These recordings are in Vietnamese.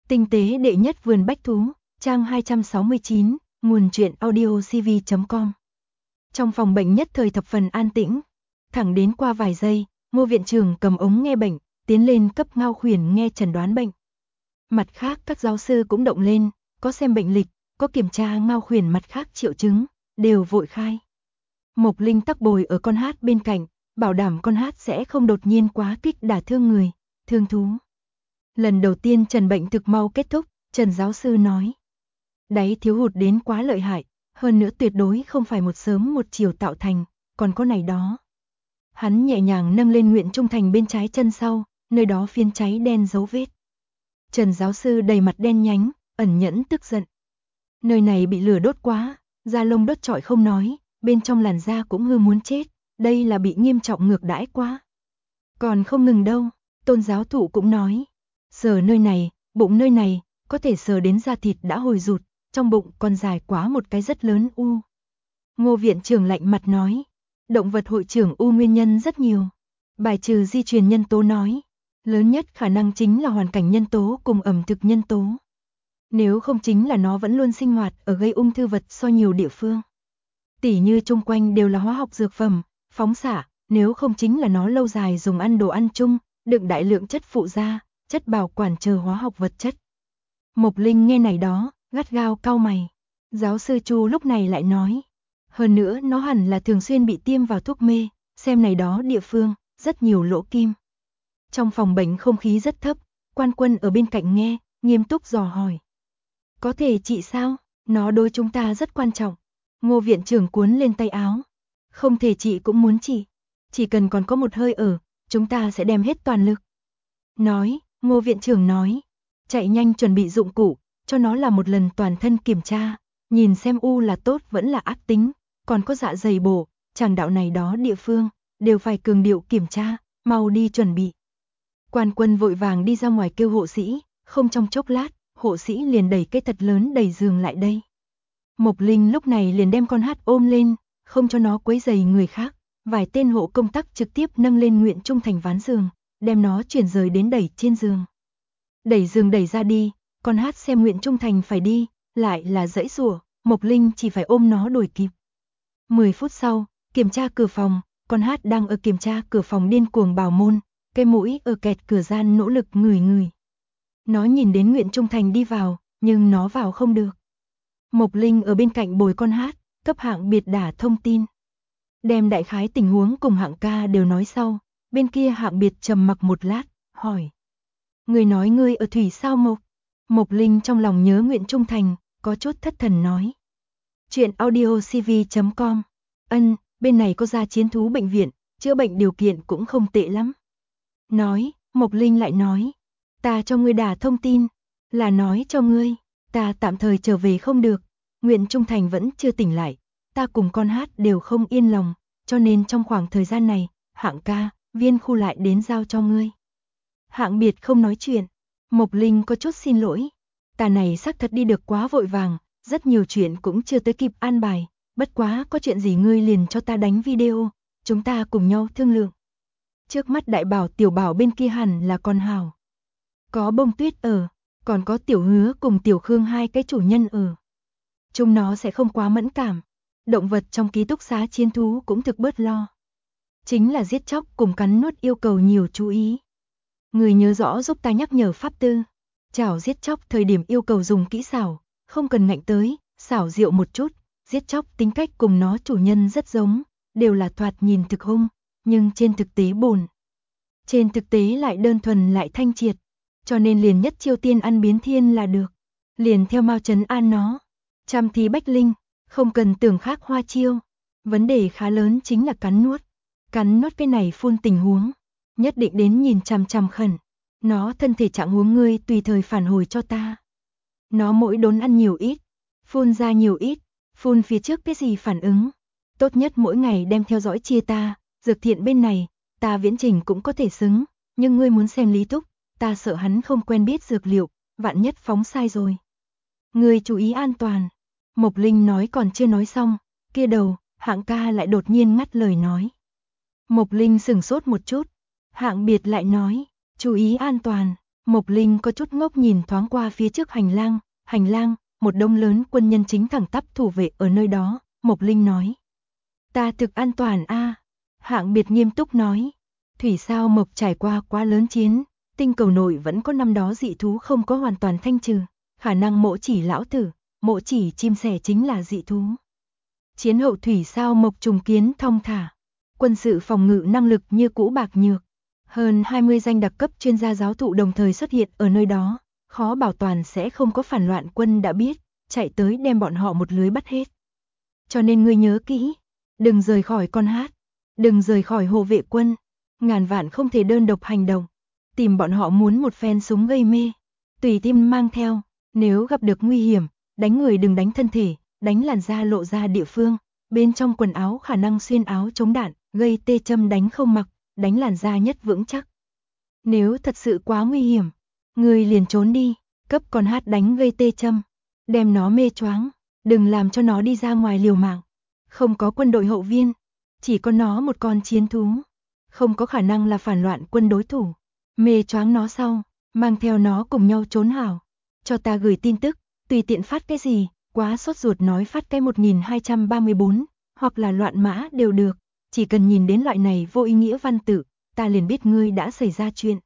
Tinh tế đệ nhất vườn bách thú, trang 269, nguồn truyện audiocv.com. Trong phòng bệnh nhất thời thập phần an tĩnh, thẳng đến qua vài giây, Ngô viện trưởng cầm ống nghe bệnh, tiến lên cấp Ngao Khuyển nghe chẩn đoán bệnh. Mặt khác các giáo sư cũng động lên, có xem bệnh lịch, có kiểm tra Ngao Khuyển mặt khác triệu chứng, đều vội khai. Mộc Linh tắc bồi ở con hát bên cạnh, bảo đảm con hát sẽ không đột nhiên quá kích đả thương người, thương thú. Lần đầu tiên trần bệnh thực mau kết thúc, Trần giáo sư nói. Đáy thiếu hụt đến quá lợi hại, hơn nữa tuyệt đối không phải một sớm một chiều tạo thành, còn có này đó. Hắn nhẹ nhàng nâng lên Nguyễn Trung Thành bên trái chân sau, nơi đó phiến cháy đen dấu vết. Trần giáo sư đầy mặt đen nhánh, ẩn nhẫn tức giận. Nơi này bị lửa đốt quá, da lông đốt trọi không nói, bên trong làn da cũng hư muốn chết, đây là bị nghiêm trọng ngược đãi quá. Còn không ngừng đâu, Tôn giáo thụ cũng nói. Sờ nơi này, bụng nơi này, có thể sờ đến da thịt đã hồi rụt, trong bụng còn dài quá một cái rất lớn u. Ngô viện trưởng lạnh mặt nói, động vật hội trưởng u nguyên nhân rất nhiều. Bài trừ di truyền nhân tố nói, lớn nhất khả năng chính là hoàn cảnh nhân tố cùng ẩm thực nhân tố. Nếu không chính là nó vẫn luôn sinh hoạt ở gây ung thư vật so nhiều địa phương. Tỉ như chung quanh đều là hóa học dược phẩm, phóng xạ, nếu không chính là nó lâu dài dùng ăn đồ ăn chung, đựng đại lượng chất phụ gia, chất bảo quản chờ hóa học vật chất. Mộc Linh nghe này đó, gắt gao cau mày. Giáo sư Chu lúc này lại nói, hơn nữa nó hẳn là thường xuyên bị tiêm vào thuốc mê, xem này đó địa phương, rất nhiều lỗ kim. Trong phòng bệnh không khí rất thấp, Quan Quân ở bên cạnh nghe, nghiêm túc dò hỏi. Có thể trị sao? Nó đối chúng ta rất quan trọng. Ngô viện trưởng cuốn lên tay áo. Không thể trị cũng muốn trị. Chỉ cần còn có một hơi ở, chúng ta sẽ đem hết toàn lực. Nói, Ngô viện trưởng nói, chạy nhanh chuẩn bị dụng cụ, cho nó làm một lần toàn thân kiểm tra, nhìn xem u là tốt vẫn là ác tính, còn có dạ dày bổ, tràng đạo này đó địa phương, đều phải cường điệu kiểm tra, mau đi chuẩn bị. Quan Quân vội vàng đi ra ngoài kêu hộ sĩ, không trong chốc lát, hộ sĩ liền đẩy cái thật lớn đầy giường lại đây. Mộc Linh lúc này liền đem con hát ôm lên, không cho nó quấy rầy người khác, vài tên hộ công tác trực tiếp nâng lên Nguyễn Trung Thành ván giường, đem nó chuyển rời đến đẩy trên giường. Đẩy giường đẩy ra đi, con hát xem Nguyễn Trung Thành phải đi, lại là giãy giụa, Mộc Linh chỉ phải ôm nó đuổi kịp. 10 phút sau, kiểm tra cửa phòng, con hát đang ở kiểm tra cửa phòng điên cuồng bảo môn, cái mũi ở kẹt cửa gian nỗ lực ngửi ngửi. Nó nhìn đến Nguyễn Trung Thành đi vào, nhưng nó vào không được. Mộc Linh ở bên cạnh bồi con hát, cấp Hạng Biệt đả thông tin. Đem đại khái tình huống cùng Hạng ca đều nói sau, bên kia Hạng Biệt trầm mặc một lát, hỏi. Người nói ngươi ở thủy sao Mộc? Mộc Linh trong lòng nhớ Nguyễn Trung Thành, có chút thất thần nói. Chuyện audiocv.com. Ân, bên này có ra chiến thú bệnh viện, chữa bệnh điều kiện cũng không tệ lắm. Nói, Mộc Linh lại nói. Ta cho ngươi đả thông tin, là nói cho ngươi, ta tạm thời trở về không được, Nguyễn Trung Thành vẫn chưa tỉnh lại, ta cùng con hát đều không yên lòng, cho nên trong khoảng thời gian này, Hạng ca, Viên khu lại đến giao cho ngươi. Hạng Biệt không nói chuyện, Mộc Linh có chút xin lỗi, ta này xác thật đi được quá vội vàng, rất nhiều chuyện cũng chưa tới kịp an bài, bất quá có chuyện gì ngươi liền cho ta đánh video, chúng ta cùng nhau thương lượng. Trước mắt đại bảo tiểu bảo bên kia hẳn là con hào. Có Bông Tuyết ở, còn có Tiểu Hứa cùng Tiểu Khương hai cái chủ nhân ở. Chúng nó sẽ không quá mẫn cảm. Động vật trong ký túc xá chiến thú cũng thực bớt lo. Chính là giết chóc cùng cắn nuốt yêu cầu nhiều chú ý. Người nhớ rõ giúp ta nhắc nhở pháp tư. Chảo giết chóc thời điểm yêu cầu dùng kỹ xảo, không cần ngạnh tới, xảo diệu một chút. Giết chóc tính cách cùng nó chủ nhân rất giống, đều là thoạt nhìn thực hung, nhưng trên thực tế bồn. Trên thực tế lại đơn thuần lại thanh triệt. Cho nên liền nhất chiêu tiên ăn biến thiên là được. Liền theo Mao trấn an nó. Chăm thí bách linh, không cần tưởng khác hoa chiêu. Vấn đề khá lớn chính là cắn nuốt. Cắn nuốt cái này phun tình huống. Nhất định đến nhìn chằm chằm khẩn. Nó thân thể trạng huống ngươi tùy thời phản hồi cho ta. Nó mỗi đốn ăn nhiều ít. Phun ra nhiều ít. Phun phía trước cái gì phản ứng. Tốt nhất mỗi ngày đem theo dõi chia ta. Dược thiện bên này, ta viễn trình cũng có thể xứng. Nhưng ngươi muốn xem Lý Thúc. Ta sợ hắn không quen biết dược liệu, vạn nhất phóng sai rồi. Ngươi chú ý an toàn. Mộc Linh nói còn chưa nói xong, kia đầu, Hạng ca lại đột nhiên ngắt lời nói. Mộc Linh sửng sốt một chút, Hạng Biệt lại nói, chú ý an toàn, Mộc Linh có chút ngốc nhìn thoáng qua phía trước hành lang, một đống lớn quân nhân chính thẳng tắp thủ vệ ở nơi đó, Mộc Linh nói. Ta thực an toàn a. Hạng Biệt nghiêm túc nói. Thủy Sao Mộc trải qua quá lớn chiến, tinh cầu nội vẫn có năm đó dị thú không có hoàn toàn thanh trừ, khả năng mộ chỉ lão tử, mộ chỉ chim sẻ chính là dị thú. Chiến hậu Thủy Sao Mộc trùng kiến thong thả, quân sự phòng ngự năng lực như cũ bạc nhược. Hơn 20 danh đặc cấp chuyên gia giáo thụ đồng thời xuất hiện ở nơi đó, khó bảo toàn sẽ không có phản loạn quân đã biết, chạy tới đem bọn họ một lưới bắt hết. Cho nên ngươi nhớ kỹ, đừng rời khỏi con hát, đừng rời khỏi hộ vệ quân, ngàn vạn không thể đơn độc hành động, tìm bọn họ muốn một phen súng gây mê, tùy tim mang theo, nếu gặp được nguy hiểm, đánh người đừng đánh thân thể, đánh làn da lộ ra địa phương, bên trong quần áo khả năng xuyên áo chống đạn, gây tê châm đánh không mặc, đánh làn da nhất vững chắc. Nếu thật sự quá nguy hiểm, người liền trốn đi, cấp con hát đánh gây tê châm, đem nó mê choáng, đừng làm cho nó đi ra ngoài liều mạng. Không có quân đội hậu viên, chỉ có nó một con chiến thú, không có khả năng là phản loạn quân đối thủ. Mê choáng nó sau, mang theo nó cùng nhau trốn hảo. Cho ta gửi tin tức, tùy tiện phát cái gì, quá sốt ruột nói phát cái 1234, hoặc là loạn mã đều được, chỉ cần nhìn đến loại này vô ý nghĩa văn tự, ta liền biết ngươi đã xảy ra chuyện.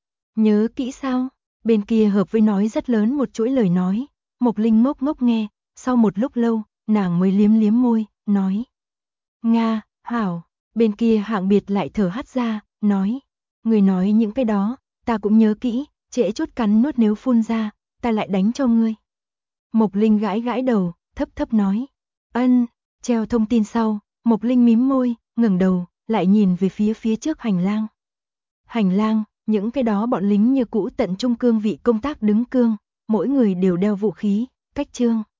Nhớ kỹ sao? Bên kia hợp với nói rất lớn một chuỗi lời nói, Mộc Linh ngốc ngốc nghe, sau một lúc lâu, nàng mới liếm liếm môi, nói. Nga, hảo, bên kia Hạng Biệt lại thở hắt ra, nói. Người nói những cái đó, ta cũng nhớ kỹ, trễ chút cắn nuốt nếu phun ra, ta lại đánh cho ngươi. Mộc Linh gãi gãi đầu, thấp thấp nói. Ân, treo thông tin sau, Mộc Linh mím môi, ngẩng đầu, lại nhìn về phía trước hành lang. Hành lang, những cái đó bọn lính như cũ tận trung cương vị công tác đứng cương, mỗi người đều đeo vũ khí, cách chương.